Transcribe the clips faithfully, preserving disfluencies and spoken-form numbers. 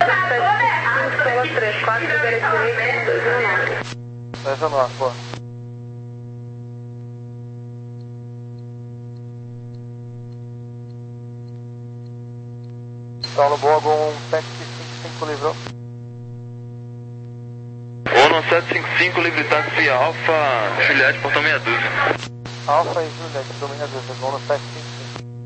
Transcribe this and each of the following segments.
cinco, Sola três, quatro, direita, direita, dois zero nove. dois zero nove, boa. Paulo Bogo, um sete cinco cinco livrou. Ono sete cinco cinco, livre táxi Alfa, Juliette, portão meia dúzia. Alfa e Juliette, portão meia dúzia, Ono sete cinco cinco.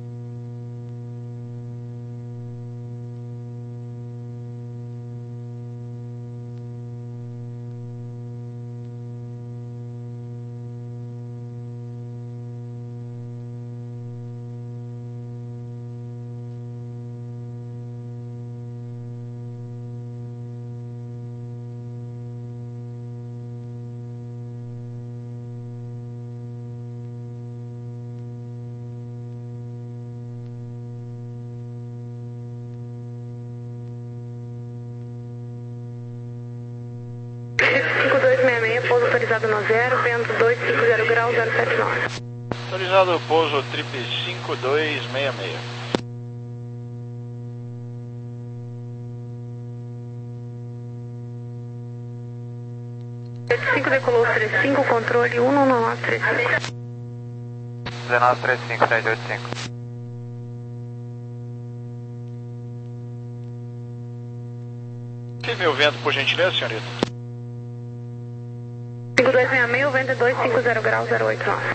cinco dois seis seis, pouso autorizado no zero, vento dois cinco zero graus, zero sete nove. Autorizado pouso trip cinco dois seis seis. cinco decolou trinta e cinco, controle um nove três cinco. um nove três cinco, sete oito cinco. Firme o vento, por gentileza, senhorita. cinco dois seis seis, vento dois cinco zero graus, zero oito nove.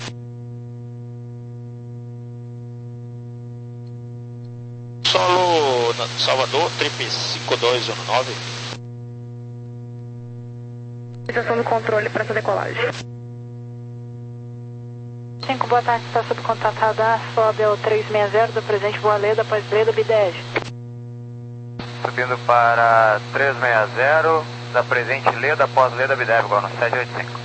Solo Salvador, trip cinco dois um nove. Situação do controle para essa decolagem. cinco, boa tarde, está sob contato radar, sobe ao trezentos e sessenta do presente Voa Leda, após Leda, B dez. Subindo para trezentos e sessenta, da presente Leda, após Leda, B dez, igual no sete oito cinco.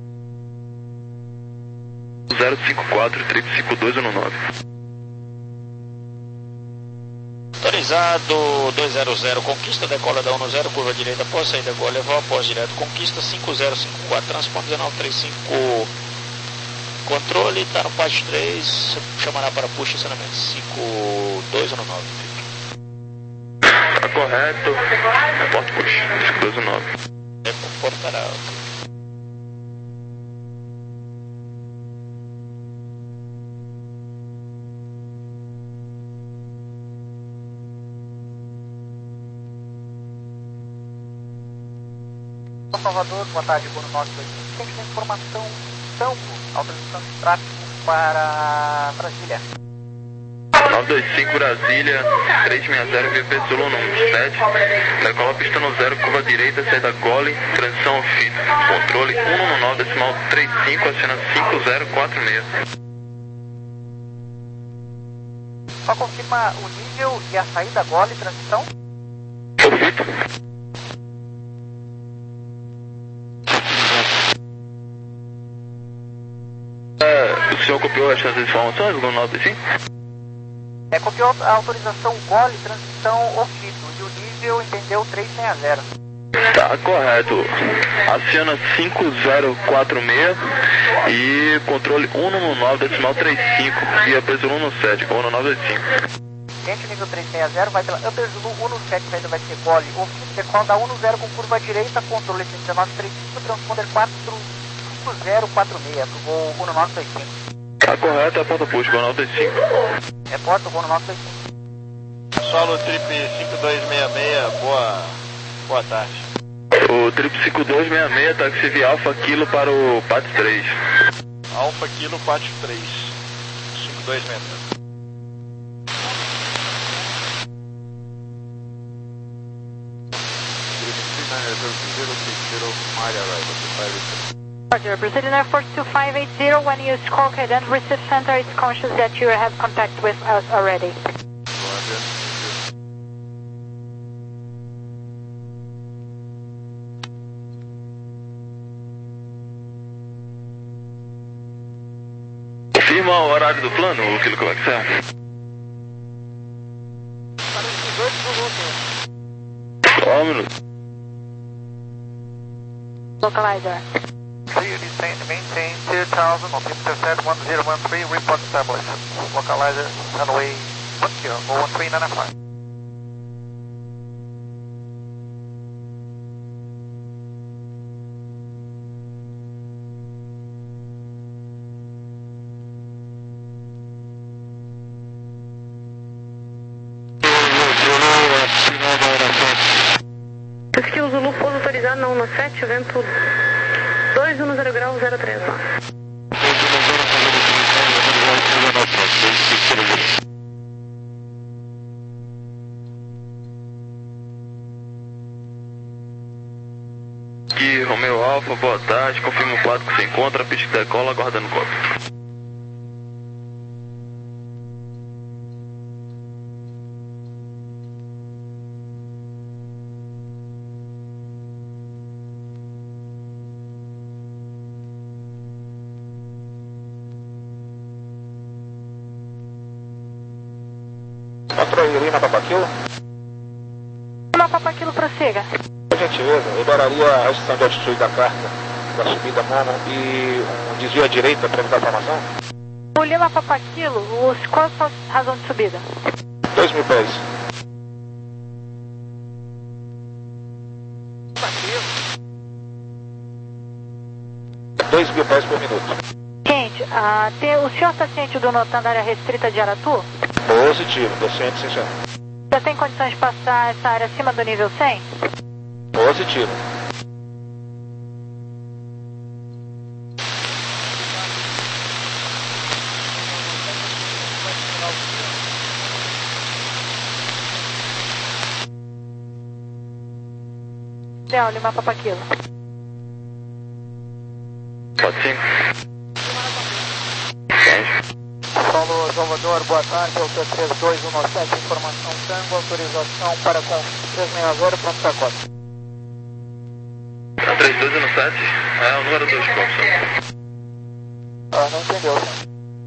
zero cinco quatro, trip cinco dois um nove. Autorizado dois zero zero, conquista, decola da um zero, curva direita, após saída, gol, levar após direto, conquista cinco zero cinco quatro, transponder dezenove trinta e cinco, controle, está no parte três, chamará para push, estacionamento cinco dois um nove. Tá correto, reporte push, cinco dois um nove. É, comportará. Salvador, boa tarde, Bono Norte dois cinco. Tem que ter informação, Tampo, autorização de tráfego para Brasília. nove dois cinco Brasília, trezentos e sessenta, V P Zulu número sete, decola pista no zero, curva direita, saída gole, transição fita, controle um nove decimal trinta e cinco, acena cinco zero quatro seis. Só confirma o nível e a saída gole, transição. Perfeito. É, o senhor copiou o resto das informações, o nove cinco? É, copiou a autorização gole, transição ofito e o nível entendeu trezentos e sessenta. Tá correto. Acena cinco zero quatro seis e controle um nove decimal trinta e cinco e a peso um sete, com um nove dois cinco. Gente, nível trezentos e sessenta vai pela Upper Zulu um sete, saída vai ser gole, ofito, decola da um zero com curva direita, controle dezenove trinta e cinco, transponder quatro cinco zero quatro seis, pro voo um nove dois cinco. Tá correto, é a porta push, um nove dois cinco. Reporta o voo um nove dois cinco. Solo trip cinco dois seis seis, boa, boa tarde. O trip cinco dois seis seis, táxi via Alfa Kilo para o P A T três. Alfa Kilo Pátio três, cinco dois seis seis. Roger, Brazilian Air Force two five eight zero, when you squawk and receive center, it's conscious that you have contact with us already. Confirma o horário do plano, o Kilo Covaxer. Só um minuto. Localizer. Clear descent, maintain two thousand, altimeter set one zero one three, report established. Localizer, runway one zero, one three nine five. sete, vento dois um zero grau zero três lá. Aqui, Romeo Alfa, boa tarde, confirma o quadro que se encontra, pista que decola, aguardando cópia. Controle Lima Papaquilo. Lima Papaquilo, prossiga. Por gentileza, eu liberaria a restrição de altitude da carga, da subida Momo e um desvio à direita para evitar a formação? O Lima Papaquilo, os, qual a razão de subida? Dois mil pés. Dois mil pés por minuto. Gente, ah, tem, o senhor está ciente do notando área restrita de Aratu? Positivo, tô ciente, sim, senhor. Já tem condições de passar essa área acima do nível cem? Positivo. Del, Lima Papaquilo. Pode sim. Paulo Salvador, boa tarde, é o T três dois um nove sete, informação Tango, autorização para com três seis zero, pronto para cota. A três dois um sete é o número dois, confirma. Ah, não entendeu, senhor.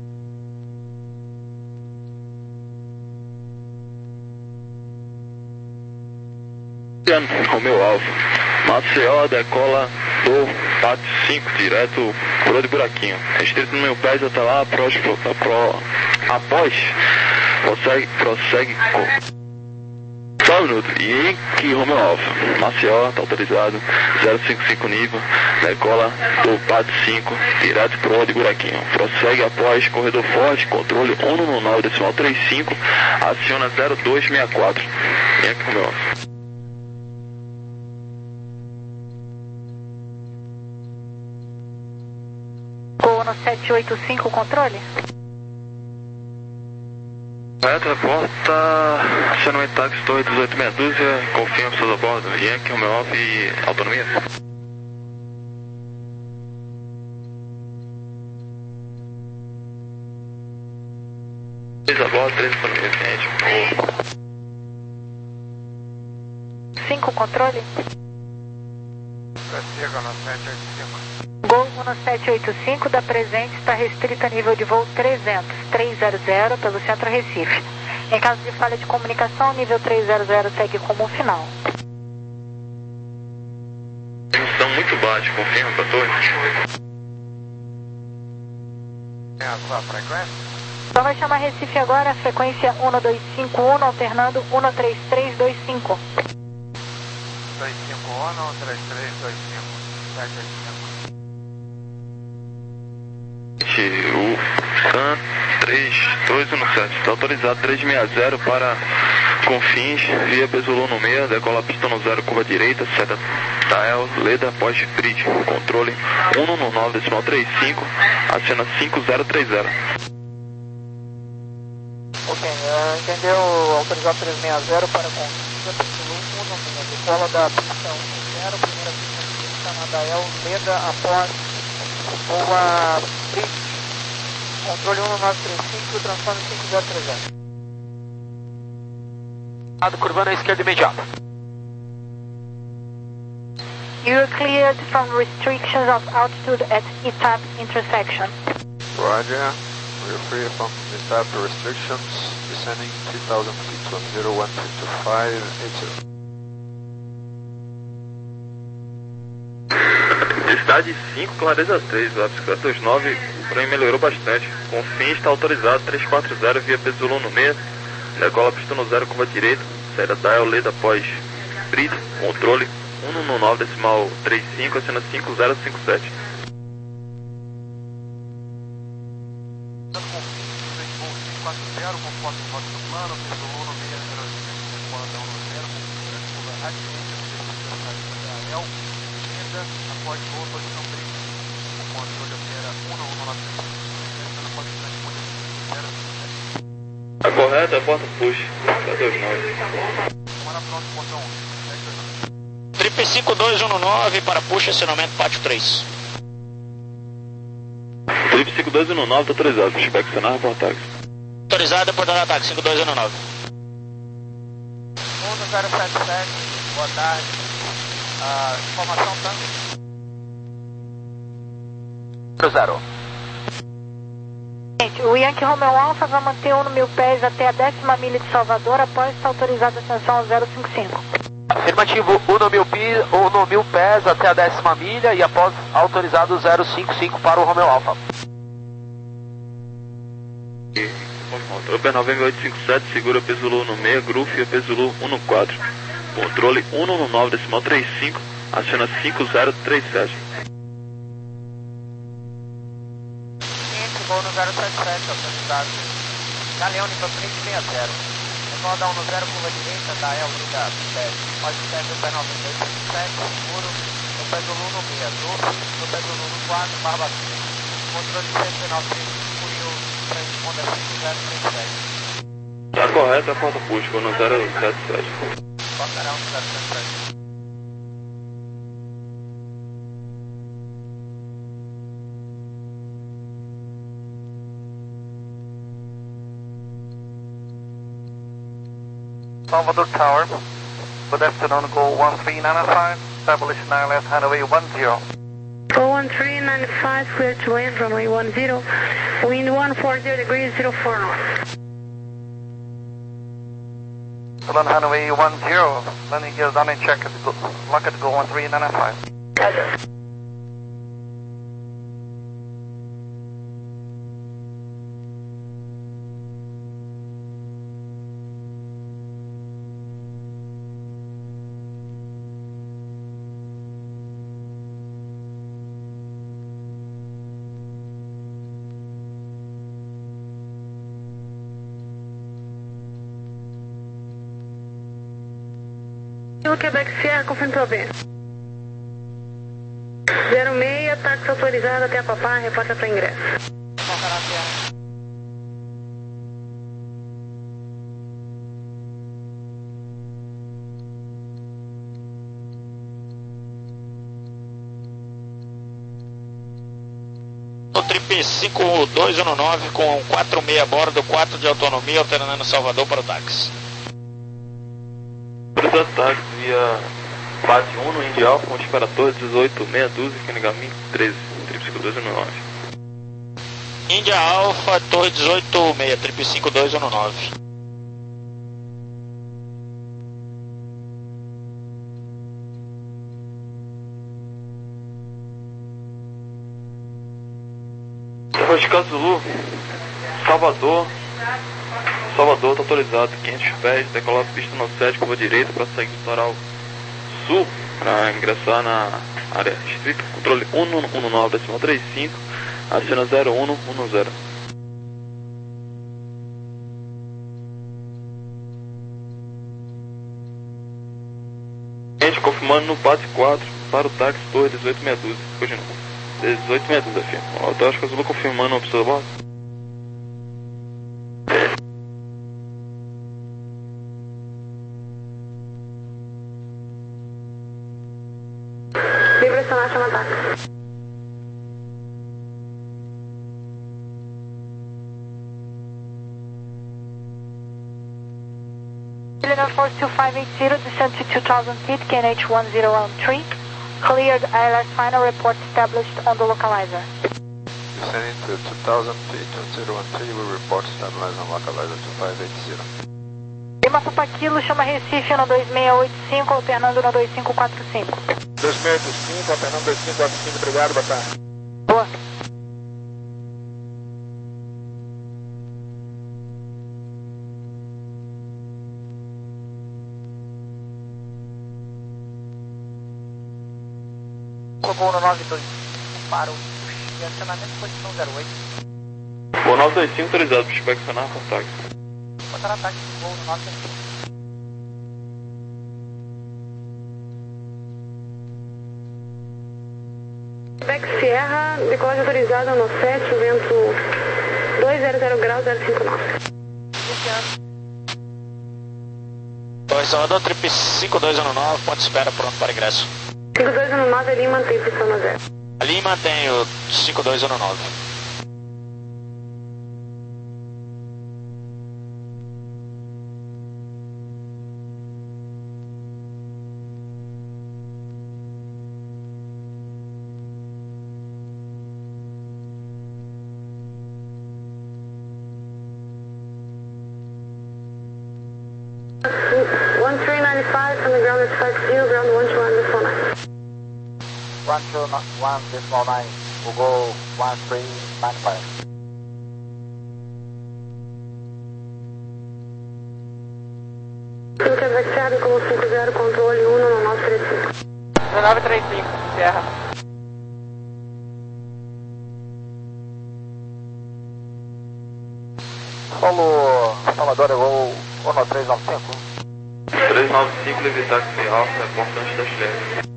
Romeo Alfa, Maceió, decola do Pátio cinco, direto Coroa de Buraquinho. Restrito no meu pé, já tá lá, próximo, pro, após, prossegue, prossegue, só um minuto, e que Romeo Alfa, Maceió, tá autorizado, zero cinco cinco nível, decola do Pátio cinco, direto Coroa de Buraquinho. Prossegue após, corredor forte, controle um um nove decimal trinta e cinco, aciona zero dois seis quatro, e aqui Romeo Alfa. No sete oito cinco, controle? Correto, reporta acionamento táxi Torre dezoito meia dúzia, confirma pessoas a bordo, Yankee, Romeo Alfa e autonomia. três a bordo, três autonomia, cliente. cinco, controle? Prossiga no sete oito cinco. Gol no sete oito cinco da presente está restrita a nível de voo trezentos, trezentos pelo centro Recife. Em caso de falha de comunicação, nível trezentos segue como final. Emissão muito baixa, confirma para torre. Tem a sua frequência? Então vai chamar Recife agora, frequência um dois cinco um, alternando um três três dois cinco. dois cinco um, três três dois cinco, sete oito cinco. O CAN três dois um sete está autorizado três seis zero para Confins, via Besolô no meio, decola pista no zero, curva direita, seta Tael, Leda, Poste Bridge, controle um um nove decimal trinta e cinco, acena cinco zero três zero. Ok, uh, entendeu, autorizado três seis zero para Confins, Besolô um no meio, decola da pista um zero, primeira pista de pista na Dael, Leda, após Boa Bridge, controle um nove três cinco, transforma cinco zero três zero. Curvando à esquerda imediata. You are cleared from restrictions of altitude at I T A P intersection. Roger, we're free from the I T A P restrictions, descending three thousand feet from zero one two two five eight zero. Intensidade cinco, clareza três, a bicicleta dois nove, porém melhorou bastante. Confins está autorizado três quatro zero via Besolô no meio, decola pista no zero, curva direita, saída Dial, Leda após Bridge, controle um um nove decimal trinta e cinco, acena cinco zero cinco sete. descida, após voo, posição três. O controle opera um um nove cinco, na posição de zero cinco. Tá correto, é porta push. sete dois nove. Comanda pronto, portão um. Trip cinco dois um nove para push, acionamento pátio três. Trip cinco dois um nove, tá autorizado. Pushback cenar, reportar. Autorizado, reportando ataque cinco dois um nove. um zero sete sete, boa tarde. Ah, informação tanto. Zero. Gente, o Yankee Romeo Alpha vai manter um no mil pés até a décima milha de Salvador após estar autorizado a ascensão ao zero cinco cinco. Afirmativo, um no mil, pi, um no mil pés até a décima milha e após autorizado zero cinco cinco para o Romeo Alpha. Tropa nove oito cinco sete, segura peso Zulu no meio, Groove peso Zulu um no quatro. Controle um um nove, decimal trinta e cinco, aciona cinco zero três sete. Voo no zero sete sete, autorizado. Galeão nível três seis zero. Retorno da um no zero, curva direita da El Liga sete. Pode ser no pé nove oito cinco sete, seguro. No pé do Lu no meio, Groove. No pé do Lu no quatro, barba cinco. Controle cento e nove trinta e cinco e o transponder cinco zero três sete. Tá correto, é porta push, vou no zero sete sete. Portarão no zero sete sete. Salvador Tower, good afternoon, go one three nine five, establish nine left, runway one zero. Go one three nine five, clear to land, runway one zero, wind one forty degrees, zero four north. Land runway one zero, landing gear down and check it, go, lock it, go one three nine five. Quebec Sierra, confirme pelo B. zero seis, táxi autorizado até a Papá, reporta para ingresso. O Trip cinco dois um nove com quatro seis a bordo, quatro de autonomia, alternando Salvador para o táxi. Ataque via base um no Indy Alpha, Monte Imperator, dezoito, meia dúzia, Kenegami treze, Trip cinco dois um nove. Índia Alpha, Torre dezoito seis, Trip cinco dois um nove. Rosca Zulu, Salvador. Salvador está autorizado, quinhentos pés, decolar pista no sete, curva direita para sair do litoral sul, para ingressar na área restrita, controle um um nove, decimal trinta e cinco, acena zero um um zero. Gente, confirmando no PAT quatro, para o táxi, torre dezoito meia dúzia, hoje não, dezoito meia dúzia, filho. Eu acho que eu vou confirmando a opção da bordo. Vibracionar, chama táxi. Illinois four two five eight zero, descend to two thousand feet, K N H one zero one three. Cleared, I L S final report established on the localizer. Descending to two thousand feet, one zero one three, we report stabilized on localizer two five eight zero. Lima Papa Kilo, chama Recife na dois seis oito cinco, alternando na dois cinco quatro cinco. dois seis oito cinco, alternando dois cinco quatro cinco, obrigado, boa tarde. Boa. Voo no nove dois cinco para o push e acionamento posição zero oito. Voo nove dois cinco autorizado, pushback sonar, contato. Botar ataque de voo no nove dois cinco. Quebec Sierra, decolagem autorizada no sete, vento dois zero zero graus, zero cinco nove. dois Salvador, trip cinco dois um nove, ponto de espera pronto para ingresso. cinco dois um nove, ali mantém pistão no zero. Ali mantém o cinco dois um nove. one three nine five from the ground at five zero, ground one two one decimal nine. one two one decimal nine, we'll go one three nine five. Quebec Sierra com cinco zero, controle um nove nove três cinco. nove três cinco, Sierra. Solo Salvador, eu vou um três nove cinco. três nove cinco, levitar que foi alfa, reportante da Chile.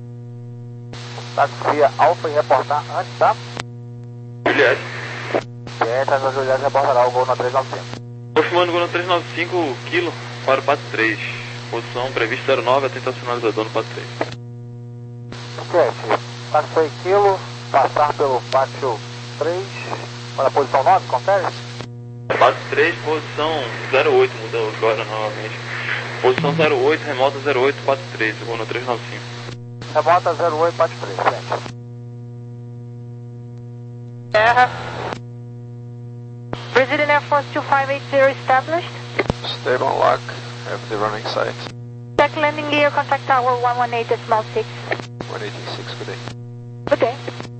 Taxia Alfa e reportar antes da Juliette. Juliette, a Juliette reportará o gol na três nove cinco. Confirmando gol no três nove cinco, quilo, para o quatro três. Posição prevista zero nove, atento ao sinalizador no quatro três. Juliette, taxi quilo, passar pelo pátio três, para a posição nove, confere? quatro três, posição zero oito, mudou agora novamente. Posição zero oito, remota zero oito quatro três, vou no três nove cinco. Remota zero oito quatro três, frente. Terra. Brazilian Air Force two five eight zero established. Stable on lock, have the running site. Check landing gear, contact tower one one eight decimal six. one eighty-six, good day. Good day.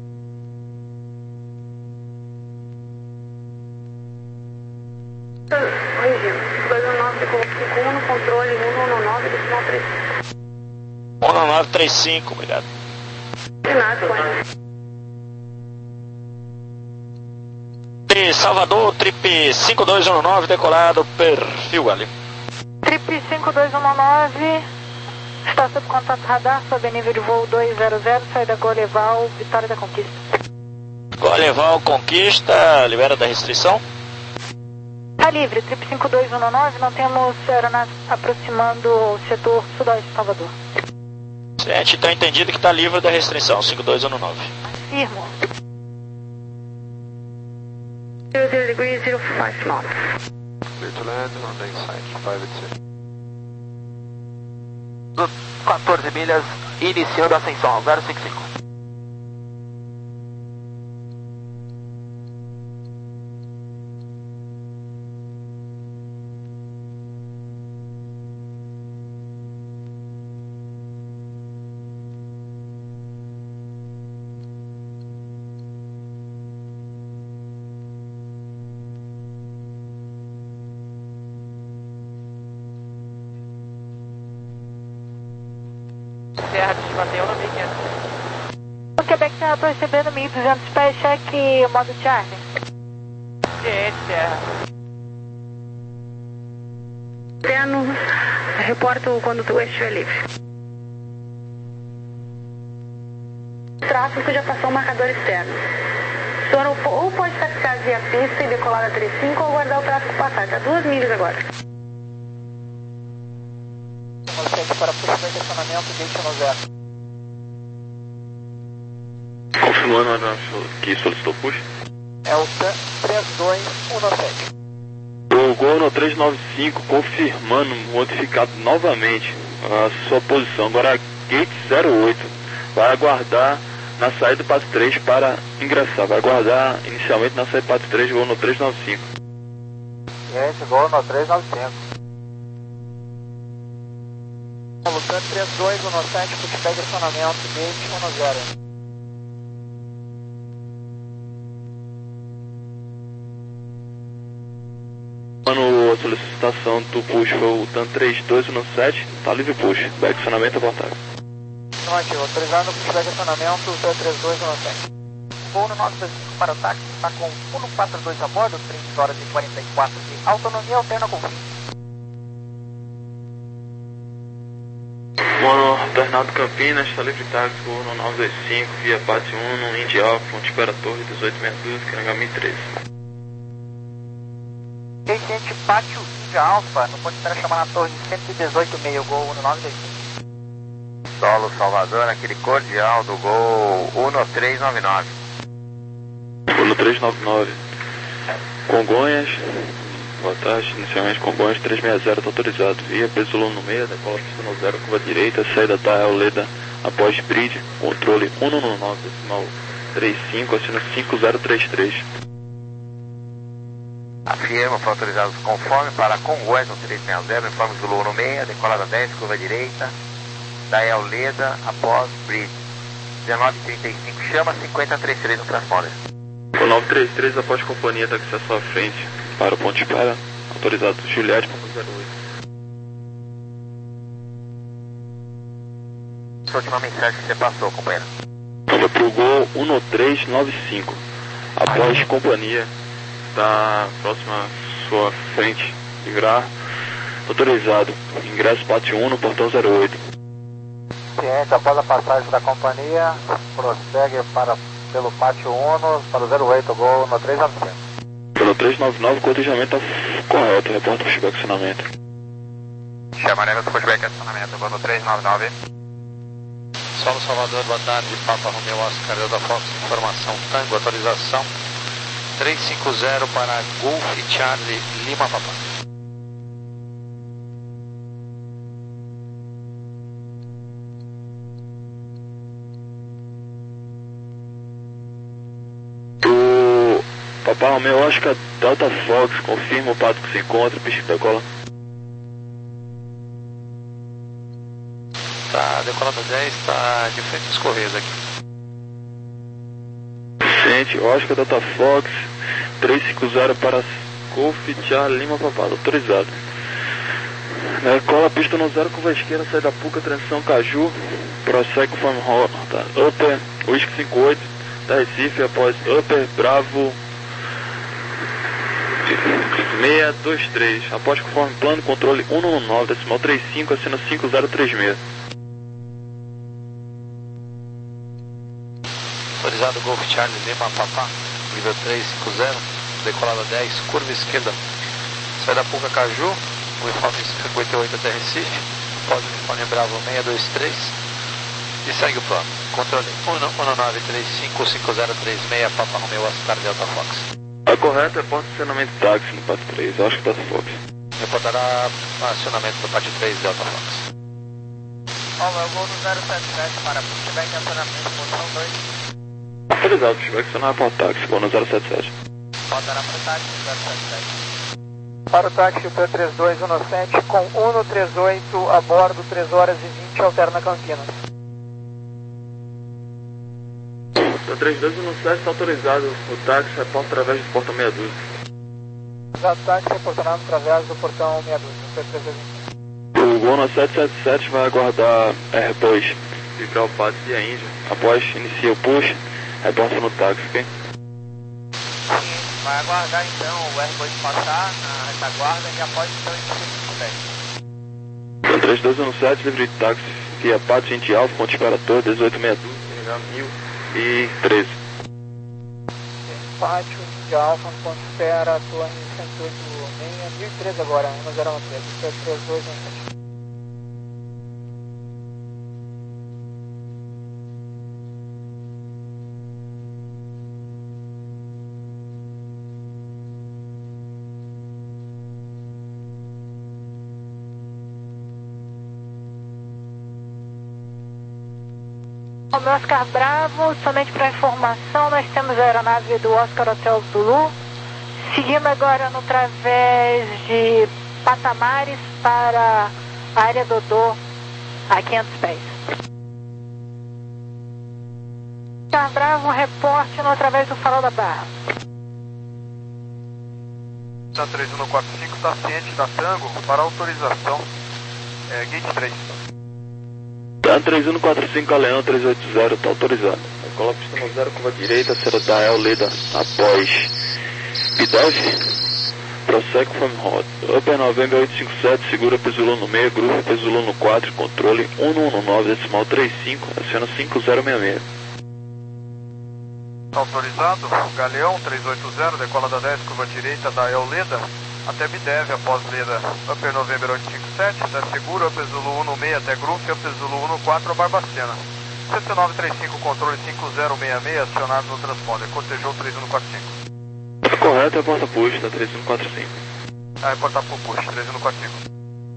dois um nove, cinco um no controle, um um nove, decimal três. um nove três cinco, obrigado. De nada, põe. Salvador, trip cinco dois um nove, decolado, perfil ali. Trip cinco dois um nove, está sob contato radar, sob nível de voo dois zero zero, saída Goleval, Vitória da Conquista. Goleval, Conquista, libera da restrição? Está livre, trip cinco dois um nove, não temos aeronaves aproximando o setor sudoeste de Salvador. Certo, então entendido que está livre da restrição, cinco dois um nove. Afirmo. zero zero degrees, zero five knots. Clear to land, running site five eight zero. quatorze milhas, iniciando a ascensão, zero cinco cinco. Serra, te bateu no mil e quinhentos. O Quebec Sierra, estou recebendo mil e duzentos pés, cheque modo Charlie. Ciente, Serra. Interno, reporto quando o eixo é livre. O tráfego já passou o marcador externo. O senhor ou pode taxiar via pista e decolar a trinta e cinco ou aguardar o tráfego passar. Está duas milhas agora. Licença para puxar o estacionamento, deixa no zero. Confirmando a nossa que solicitou push. É o três dois um sete. O gol no três nove cinco, confirmando, modificado novamente a sua posição. Agora gate zero oito. Vai aguardar na saída do Pato três para ingressar. Vai aguardar inicialmente na saída do Pato três, gol no três nove cinco. Gente, gol no três nove cinco. Lutan três dois um sete, pushback direcionamento, gate um zero. Mano, a solicitação do push foi o TAN três dois um sete, tá livre push, direcionamento abortável. Não ativo, autorizando o pushback direcionamento, TAN três dois um sete. Voo no nove dois cinco para o táxi, está com um quatro dois a bordo, trinta horas e quarenta e quatro de autonomia alterna com fim. Mano, Alternado Campinas, está livre táxi, voo no nove dois cinco, via Pátio um, Indy Alfa, Ponte Espera Torre, dezoito sessenta e dois, H mil e treze. Gente, Pátio Indy Alfa, no ponto espera chamar na torre cento e dezoito e meio, gol um nove dois cinco. Solo Salvador, aquele cordial do gol um três nove nove. um três nove nove. Congonhas, boa tarde, inicialmente Congonhas três seis zero, está autorizado. Via Pesolano no meio, decola pista no zero, curva direita, saída da Euleda após bridge, controle um nove nove, decimal trinta e cinco, assina cinco zero três três. Afirma, foi autorizado conforme para Congonhas no três seis zero, informe Zulu no meio, decolada dez, curva direita, da Euleda após bridge, dezenove trinta e cinco, chama cinquenta trinta e três no transponder. O nove três três após companhia táxi à sua frente, para o ponto de espera, autorizado Juliette, ponto zero oito. Essa última mensagem que você passou, companheiro. Toma pro gol um três nove cinco, após companhia, está próxima à sua frente, livrar, autorizado, ingresso Pátio um no portão zero oito. Ciente, após a passagem da companhia, prossegue para, pelo Pátio um para o zero oito, gol no três nove cinco. Pelo três nove nove, o cotejamento está correto, reporta o pushback acionamento. Chamaremos o pushback acionamento, gol no três nove nove. Solo Salvador, boa tarde, Papa Romeo Oscar Delta Fox, informação Tango, autorização três cinco zero para Golf Charlie Lima Papa. Papai Romeo Oscar Delta Fox, confirma o pato que se encontra, pista de decola. Tá, decolada dez, tá de frente aos Correios aqui. Ciente, Oscar Delta Fox, três cinco zero para Golf Charlie Lima Papai, autorizado. Decola, pista no zero, curva esquerda, sai da Puca, transição Caju, prossegue conforme rota, Upper, Whisky cinco oito, da Recife, após Upper, Bravo, seis dois três, após conforme plano, controle um nove nove, decimal trinta e cinco, assina cinco zero três seis. Autorizado Golf Charlie Lima Papá, nível três cinco zero, decolada dez, curva esquerda, sai da Puca Caju, uniforme cinquenta e oito até Recife, após uniforme Bravo seis dois três, e segue o plano, controle um nove três cinco cinco zero três seis, Papa Romeo Oscar Delta Fox. A correta, reporta acionamento táxi no Pato três, acho que Delta Fox. Reportará acionamento do Pato três, Delta Fox. Olá, eu vou no zero sete sete para pushback acionamento, posição dois. Autorizado, pushback acionar para o táxi, vou no zero sete sete. Rodará para o táxi, zero sete sete. Para o táxi, o P três dois um sete com um três oito a bordo, três horas e vinte, alterna Campinas. O três dois um sete está autorizado, o táxi reporta através do portão meia dúzia. O táxi reportará através do portão meia dúzia, P três dois um sete. O gol no sete sete sete vai aguardar R dois, livrar o pato e a Índia. Após inicia o push, reporta no táxi, ok? Sim, vai aguardar então o R dois passar na retaguarda e após então inicia o push. O três dois um sete, livre de táxi via Pato Indy Alfa, Ponte Espera Torre, dezoito sessenta e dois, H mil e treze. Pátio de Alfa, ponto espera, torre cento e oito seis, mil e treze agora, um zero um três, P três dois um sete. O Oscar Bravo, somente para informação, nós temos a aeronave do Oscar Hotel Zulu, seguindo agora no través de Patamares para a área Dodô, a quinhentos pés. Oscar Bravo, reporte no através do Farol da Barra. Da três um quatro cinco está ciente da Tango para autorização, é, gate três. Tá três um quatro cinco, Galeão três oito zero, está autorizado. Cola pista no zero, curva direita, será da Euleda após P dez, prossegue conforme rota. Upper November oito cinco sete, segura Pesulou no meio, grupo Pesulou no quatro, controle um um nove decimal trinta e cinco, acena cinco zero seis seis. Autorizado, Galeão três oito zero, decola da dez, curva direita da El Leda, até Bidev, após Leda, Upper November oito cinco sete, da segura, Upper Zulu um seis até Grupo, Upper Zulu um quatro a Barbacena. C C nove três cinco, controle cinco zero seis seis, acionado no transponder, cortejou três um quatro cinco. Correto, é porta push, tá três um quatro cinco. Ah, é porta push, três um quatro cinco.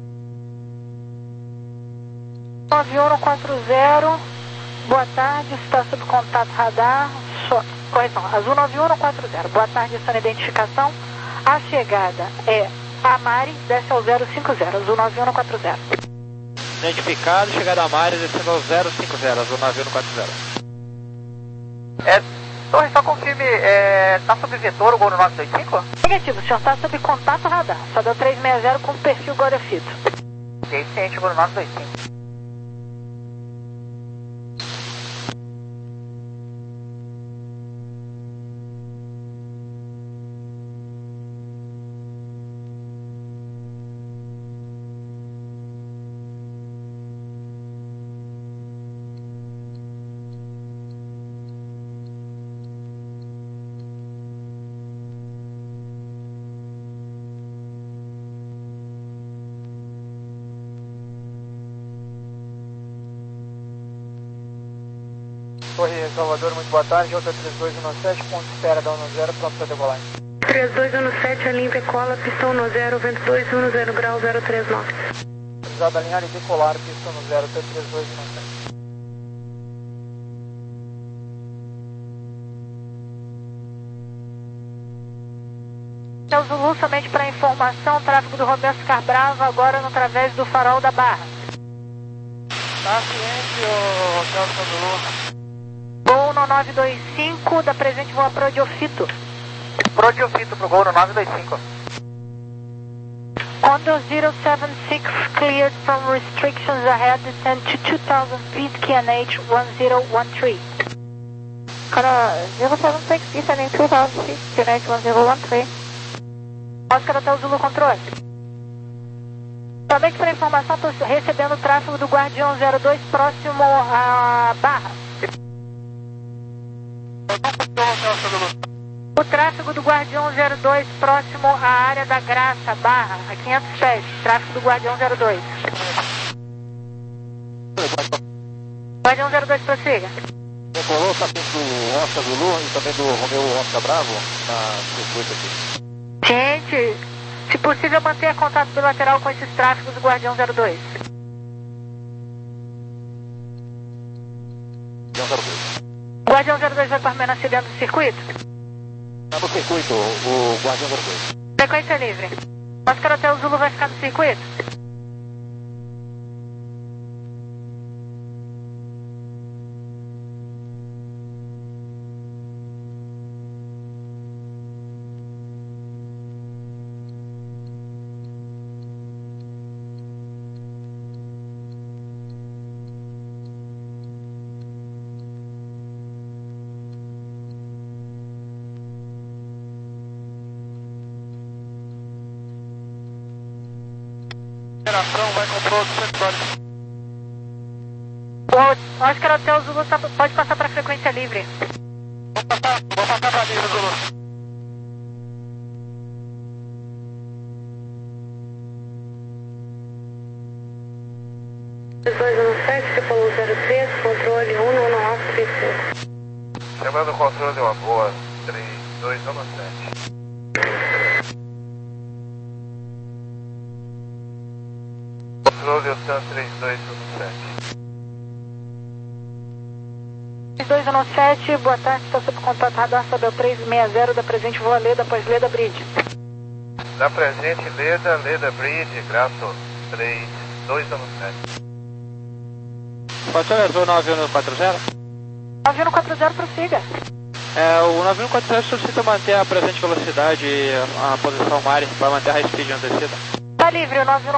nove um quatro zero, boa tarde, está sob contato radar, so, correção, Azul nove um quatro zero, boa tarde, sua identificação, a chegada é Amari, desce ao zero cinco zero, Azul nove um quatro zero. Identificado, chegada Amari, descendo ao zero cinco zero, Azul nove um quatro zero. É, Torre, só confirme, é, tá sob vetor o Gol no nove dois cinco? Negativo, o senhor está sob contato radar, só deu três seis zero com perfil Gorefito. Ok, ciente, Gol no nove dois cinco. Torre Salvador, muito boa tarde, Alta três dois um sete, ponto de espera da um zero, pronto para decolar. três dois um sete, Olímpia, cola, pistão no zero, vento dois um zero, grau zero três nove. Precisado alinhar e decolar, pistão no zero, T três dois um sete. É o Zulu, somente para informação, tráfego do Roberto Carbrava agora no través do farol da Barra. Tá ciente, ô Celso Zulu. Gol no nove dois cinco, da presente voa Prodiofito. Prodiofito pro Gol no nove dois cinco. Condor zero seven six, cleared from restrictions ahead, descend to two thousand feet, Q N H one zero one three. Condor zero seven six, descending two thousand feet, Q N H one zero one three. Oscar Hotel Zulu Controle. Somente para informação, estou recebendo o tráfego do Guardião zero dois próximo à Barra. O tráfego do Guardião zero dois próximo à área da Graça, Barra, a quinhentos pés. Tráfego do Guardião zero dois. Guardião zero dois, prossiga. Decolou, está do Oscar Zulu e também do Romeu Oscar Bravo na circuito aqui. Gente, se possível, manter contato bilateral com esses tráfegos do Guardião zero dois. O Guardião zero dois vai permanecer dentro do circuito? Está no circuito, o Guardião zero dois. Frequência livre. Oscar Hotel Zulu vai ficar no circuito? Operação vai com todo o O Oscar Hotel Zulu tá, pode passar para frequência livre. Vou passar, vou passar para livre, Zulu. três dois um sete, você falou zero três, controle um um nove três cinco. Chamando o controle de uma boa, três dois um sete. Controle Oceano três dois um sete. três dois um sete, boa tarde, está sob contato radar, sobe três seis zero, da presente voa Leda, após Leda Bridge. Da presente Leda, Leda Bridge, Graço três dois um sete. Controle Azul nove um quatro zero. nove um quatro zero, prossiga. É, o nove um quatro zero solicita manter a presente velocidade, a, a posição Mari, para manter a high speed na descida. Tá livre, o nove um